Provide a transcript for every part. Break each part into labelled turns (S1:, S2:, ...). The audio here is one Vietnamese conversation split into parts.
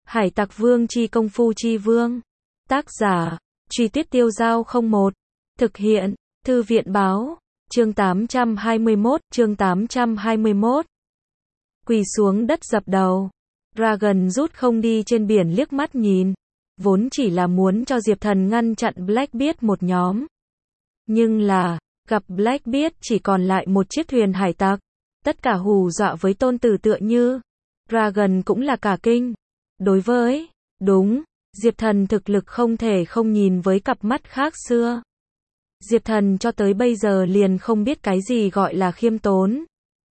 S1: Hải Tặc Vương chi công phu chi vương. Tác giả, Truy Tuyết Tiêu Giao 01. Thực hiện, Thư viện báo. Chương 821. Quỳ xuống đất dập đầu. Dragon rút không đi trên biển liếc mắt nhìn. Vốn chỉ là muốn cho Diệp Thần ngăn chặn Blackbeard một nhóm. Nhưng là, gặp Blackbeard chỉ còn lại một chiếc thuyền hải tặc. Tất cả hù dọa với tôn tử tựa như. Dragon cũng là cả kinh. Đối với, đúng, Diệp Thần thực lực không thể không nhìn với cặp mắt khác xưa. Diệp Thần cho tới bây giờ liền không biết cái gì gọi là khiêm tốn.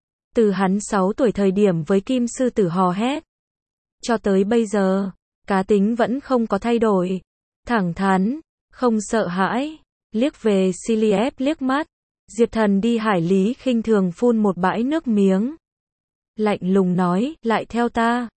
S1: Từ hắn 6 tuổi thời điểm với Kim Sư Tử hò hét. Cho tới bây giờ, cá tính vẫn không có thay đổi. Thẳng thắn, không sợ hãi. Liếc về Cillian liếc mắt. Diệp Thần đi hải lý khinh thường phun một bãi nước miếng. Lạnh lùng nói, lại theo ta.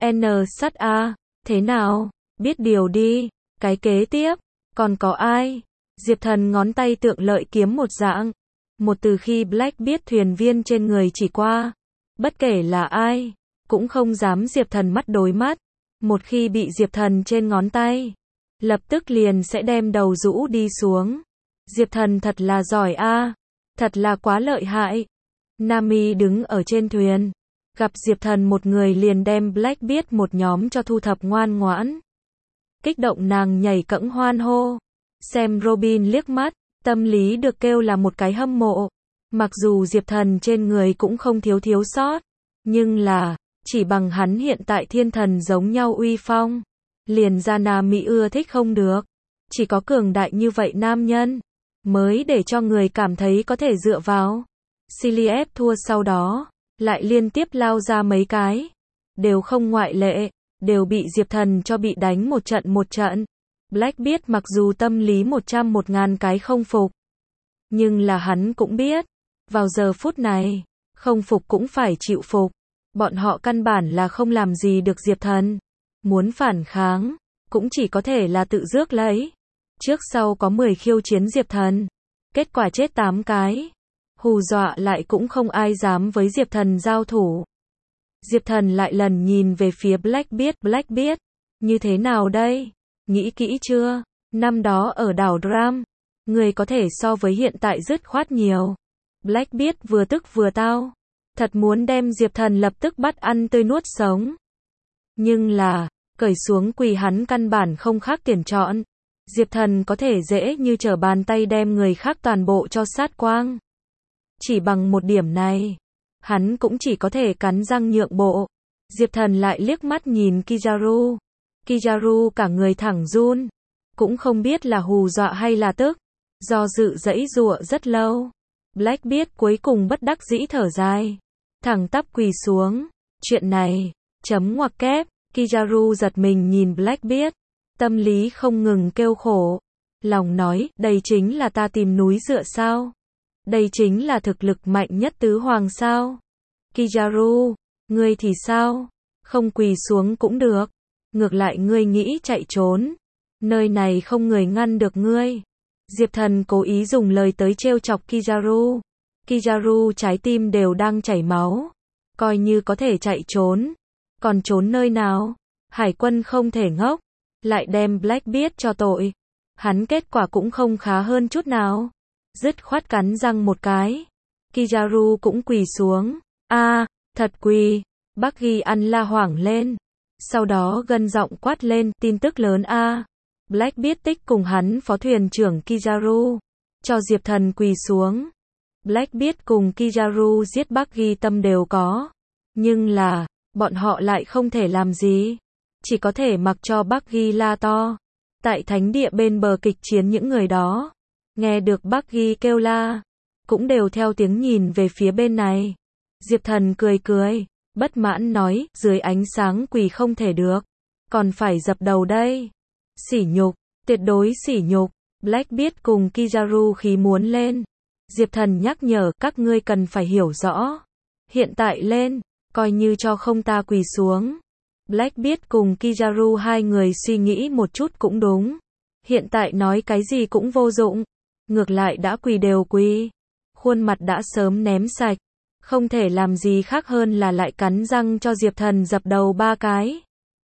S1: Sắt A, thế nào, biết điều đi, cái kế tiếp, còn có ai? Diệp Thần ngón tay tượng lợi kiếm một dạng. Một từ khi Blackbeard thuyền viên trên người chỉ qua. Bất kể là ai, cũng không dám Diệp Thần mắt đối mắt. Một khi bị Diệp Thần trên ngón tay, lập tức liền sẽ đem đầu rũ đi xuống. Diệp Thần thật là giỏi a, thật là quá lợi hại. Nami đứng ở trên thuyền. Gặp Diệp Thần một người liền đem Blackbeard một nhóm cho thu thập ngoan ngoãn. Kích động nàng nhảy cẫng hoan hô. Xem Robin liếc mắt, tâm lý được kêu là một cái hâm mộ. Mặc dù Diệp Thần trên người cũng không thiếu sót. Nhưng là, chỉ bằng hắn hiện tại thiên thần giống nhau uy phong. Liền ra Nami ưa thích không được. Chỉ có cường đại như vậy nam nhân, mới để cho người cảm thấy có thể dựa vào. Cillian thua sau đó. Lại liên tiếp lao ra mấy cái. Đều không ngoại lệ. Đều bị Diệp Thần cho bị đánh một trận. Blackbeard mặc dù tâm lý 100.000 cái không phục. Nhưng là hắn cũng biết. Vào giờ phút này. Không phục cũng phải chịu phục. Bọn họ căn bản là không làm gì được Diệp Thần. Muốn phản kháng. Cũng chỉ có thể là tự rước lấy. Trước sau có 10 khiêu chiến Diệp Thần. Kết quả chết 8 cái. Hù dọa lại cũng không ai dám với Diệp Thần giao thủ. Diệp Thần lại lần nhìn về phía Blackbeard, như thế nào đây? Nghĩ kỹ chưa? Năm đó ở đảo Dram, người có thể so với hiện tại dứt khoát nhiều. Blackbeard vừa tức vừa tao, thật muốn đem Diệp Thần lập tức bắt ăn tươi nuốt sống. Nhưng là, cởi xuống quỳ hắn căn bản không khác tiền trọn. Diệp Thần có thể dễ như trở bàn tay đem người khác toàn bộ cho sát quang. Chỉ bằng một điểm này, hắn cũng chỉ có thể cắn răng nhượng bộ. Diệp Thần lại liếc mắt nhìn Kizaru. Kizaru cả người thẳng run. Cũng không biết là hù dọa hay là tức. Do dự giãy giụa rất lâu. Blackbeard cuối cùng bất đắc dĩ thở dài. Thẳng tắp quỳ xuống. Chuyện này, chấm ngoặc kép. Kizaru giật mình nhìn Blackbeard. Tâm lý không ngừng kêu khổ. Lòng nói, đây chính là ta tìm núi dựa sao? Đây chính là thực lực mạnh nhất tứ hoàng sao? Kizaru, ngươi thì sao? Không quỳ xuống cũng được. Ngược lại ngươi nghĩ chạy trốn. Nơi này không người ngăn được ngươi. Diệp Thần cố ý dùng lời tới trêu chọc Kizaru. Kizaru trái tim đều đang chảy máu. Coi như có thể chạy trốn. Còn trốn nơi nào? Hải quân không thể ngốc. Lại đem Blackbeard cho tội. Hắn kết quả cũng không khá hơn chút nào. Dứt khoát cắn răng một cái. Kizaru cũng quỳ xuống. Thật quỳ. Bucky ăn la hoảng lên. Sau đó gân giọng quát lên, tin tức lớn Blackbeard tích cùng hắn phó thuyền trưởng Kizaru. Cho Diệp Thần quỳ xuống. Blackbeard cùng Kizaru giết Bucky tâm đều có. Nhưng là, bọn họ lại không thể làm gì. Chỉ có thể mặc cho Bucky la to. Tại thánh địa bên bờ kịch chiến những người đó. Nghe được Bucky kêu la, cũng đều theo tiếng nhìn về phía bên này. Diệp Thần cười, bất mãn nói, dưới ánh sáng quỳ không thể được, còn phải dập đầu đây. Sỉ nhục, tuyệt đối sỉ nhục. Blackbeard cùng Kizaru khí muốn lên. Diệp Thần nhắc nhở, các ngươi cần phải hiểu rõ. Hiện tại lên, coi như cho không ta quỳ xuống. Blackbeard cùng Kizaru hai người suy nghĩ một chút cũng đúng. Hiện tại nói cái gì cũng vô dụng. Ngược lại đã quỳ đều quỳ. Khuôn mặt đã sớm ném sạch. Không thể làm gì khác hơn là lại cắn răng cho Diệp Thần dập đầu 3 cái.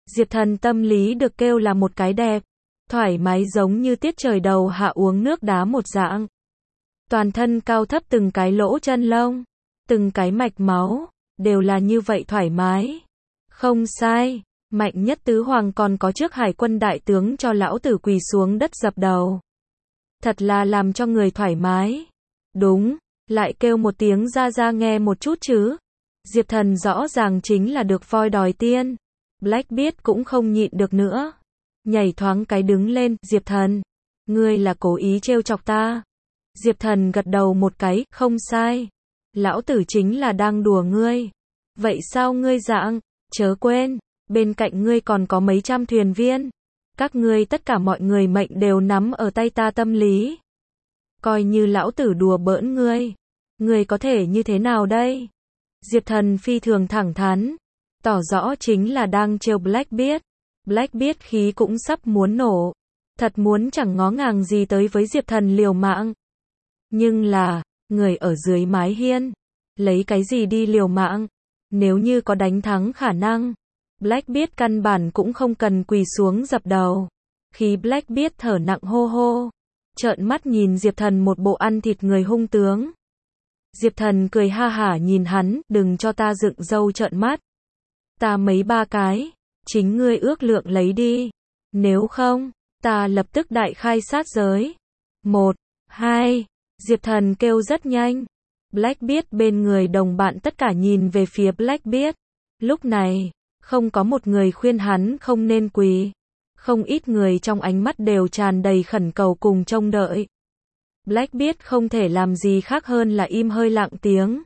S1: Diệp Thần tâm lý được kêu là một cái đẹp, thoải mái giống như tiết trời đầu hạ uống nước đá một dạng. Toàn thân cao thấp từng cái lỗ chân lông, từng cái mạch máu, đều là như vậy thoải mái. Không sai, mạnh nhất tứ hoàng còn có trước hải quân đại tướng cho lão tử quỳ xuống đất dập đầu. Thật là làm cho người thoải mái. Đúng, lại kêu một tiếng ra ra nghe một chút chứ. Diệp Thần rõ ràng chính là được voi đòi tiên. Blackbeard cũng không nhịn được nữa. Nhảy thoáng cái đứng lên, Diệp Thần, ngươi là cố ý trêu chọc ta. Diệp Thần gật đầu một cái, không sai. Lão tử chính là đang đùa ngươi. Vậy sao ngươi dạng, chớ quên, bên cạnh ngươi còn có mấy trăm thuyền viên. Các ngươi tất cả mọi người mệnh đều nắm ở tay ta tâm lý. Coi như lão tử đùa bỡn ngươi có thể như thế nào đây? Diệp Thần phi thường thẳng thắn, tỏ rõ chính là đang trêu Blackbeard. Blackbeard khí cũng sắp muốn nổ, thật muốn chẳng ngó ngàng gì tới với Diệp Thần liều mạng. Nhưng là, người ở dưới mái hiên, lấy cái gì đi liều mạng? Nếu như có đánh thắng khả năng, Blackbeard căn bản cũng không cần quỳ xuống dập đầu. Khi Blackbeard thở nặng hô hô, trợn mắt nhìn Diệp Thần một bộ ăn thịt người hung tướng. Diệp Thần cười ha hả nhìn hắn, đừng cho ta dựng râu trợn mắt. Ta mấy ba cái, chính ngươi ước lượng lấy đi. Nếu không, ta lập tức đại khai sát giới. 1, 2, Diệp Thần kêu rất nhanh. Blackbeard bên người đồng bạn tất cả nhìn về phía Blackbeard. Lúc này, không có một người khuyên hắn không nên quỳ. Không ít người trong ánh mắt đều tràn đầy khẩn cầu cùng trông đợi. Blackbeard không thể làm gì khác hơn là im hơi lặng tiếng.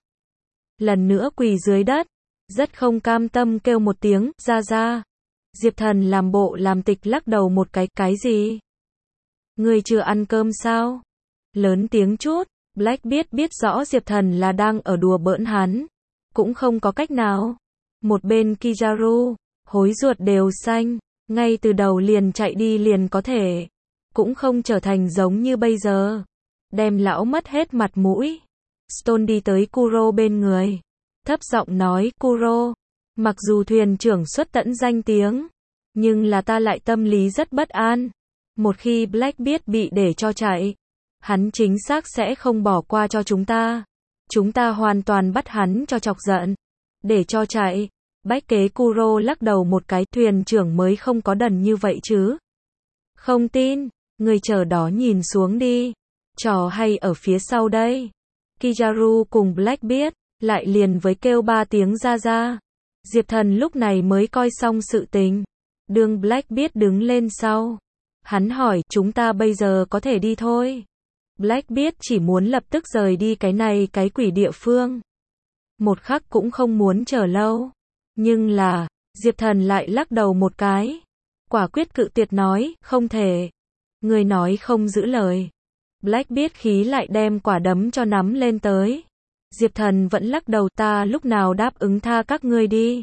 S1: Lần nữa quỳ dưới đất, rất không cam tâm kêu một tiếng, ra ra. Diệp Thần làm bộ làm tịch lắc đầu một cái gì? Ngươi chưa ăn cơm sao? Lớn tiếng chút, Blackbeard biết rõ Diệp Thần là đang ở đùa bỡn hắn. Cũng không có cách nào. Một bên Kizaru, hối ruột đều xanh, ngay từ đầu liền chạy đi liền có thể. Cũng không trở thành giống như bây giờ. Đem lão mất hết mặt mũi. Stone đi tới Kuro bên người. Thấp giọng nói, Kuro, mặc dù thuyền trưởng xuất tẫn danh tiếng, nhưng là ta lại tâm lý rất bất an. Một khi Blackbeard bị để cho chạy, hắn chính xác sẽ không bỏ qua cho chúng ta. Chúng ta hoàn toàn bắt hắn cho chọc giận. Để cho chạy. Bách kế Kuro lắc đầu một cái, thuyền trưởng mới không có đần như vậy chứ. Không tin, người chờ đó nhìn xuống đi. Trò hay ở phía sau đây. Kizaru cùng Blackbeard lại liền với kêu 3 tiếng ra ra. Diệp Thần lúc này mới coi xong sự tình. Đường Blackbeard đứng lên sau. Hắn hỏi, chúng ta bây giờ có thể đi thôi. Blackbeard chỉ muốn lập tức rời đi cái này cái quỷ địa phương. Một khắc cũng không muốn chờ lâu. Nhưng là, Diệp Thần lại lắc đầu một cái. Quả quyết cự tuyệt nói, không thể. Người nói không giữ lời. Blackbeard khí lại đem quả đấm cho nắm lên tới. Diệp Thần vẫn lắc đầu, ta lúc nào đáp ứng tha các ngươi đi.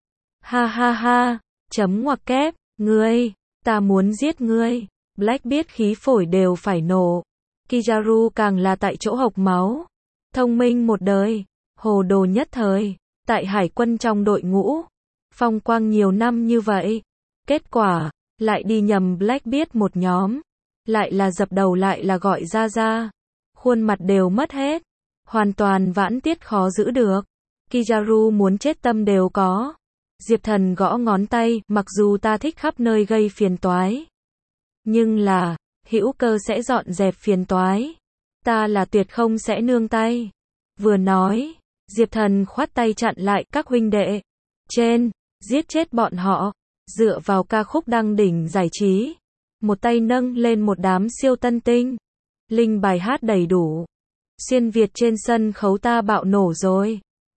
S1: Ha ha ha, chấm ngoặc kép, ngươi, ta muốn giết ngươi. Blackbeard khí phổi đều phải nổ. Kizaru càng là tại chỗ hộc máu. Thông minh một đời, hồ đồ nhất thời, tại hải quân trong đội ngũ. Phong quang nhiều năm như vậy. Kết quả, lại đi nhầm Blackbeard một nhóm. Lại là dập đầu lại là gọi ra ra. Khuôn mặt đều mất hết. Hoàn toàn vãn tiết khó giữ được. Kizaru muốn chết tâm đều có. Diệp Thần gõ ngón tay, mặc dù ta thích khắp nơi gây phiền toái. Nhưng là, hữu cơ sẽ dọn dẹp phiền toái. Ta là tuyệt không sẽ nương tay. Vừa nói, Diệp Thần khoát tay chặn lại các huynh đệ. Trên, giết chết bọn họ. Dựa vào ca khúc đăng đỉnh giải trí. Một tay nâng lên một đám siêu tân tinh. Linh bài hát đầy đủ. Xuyên Việt trên sân khấu ta bạo nổ rồi.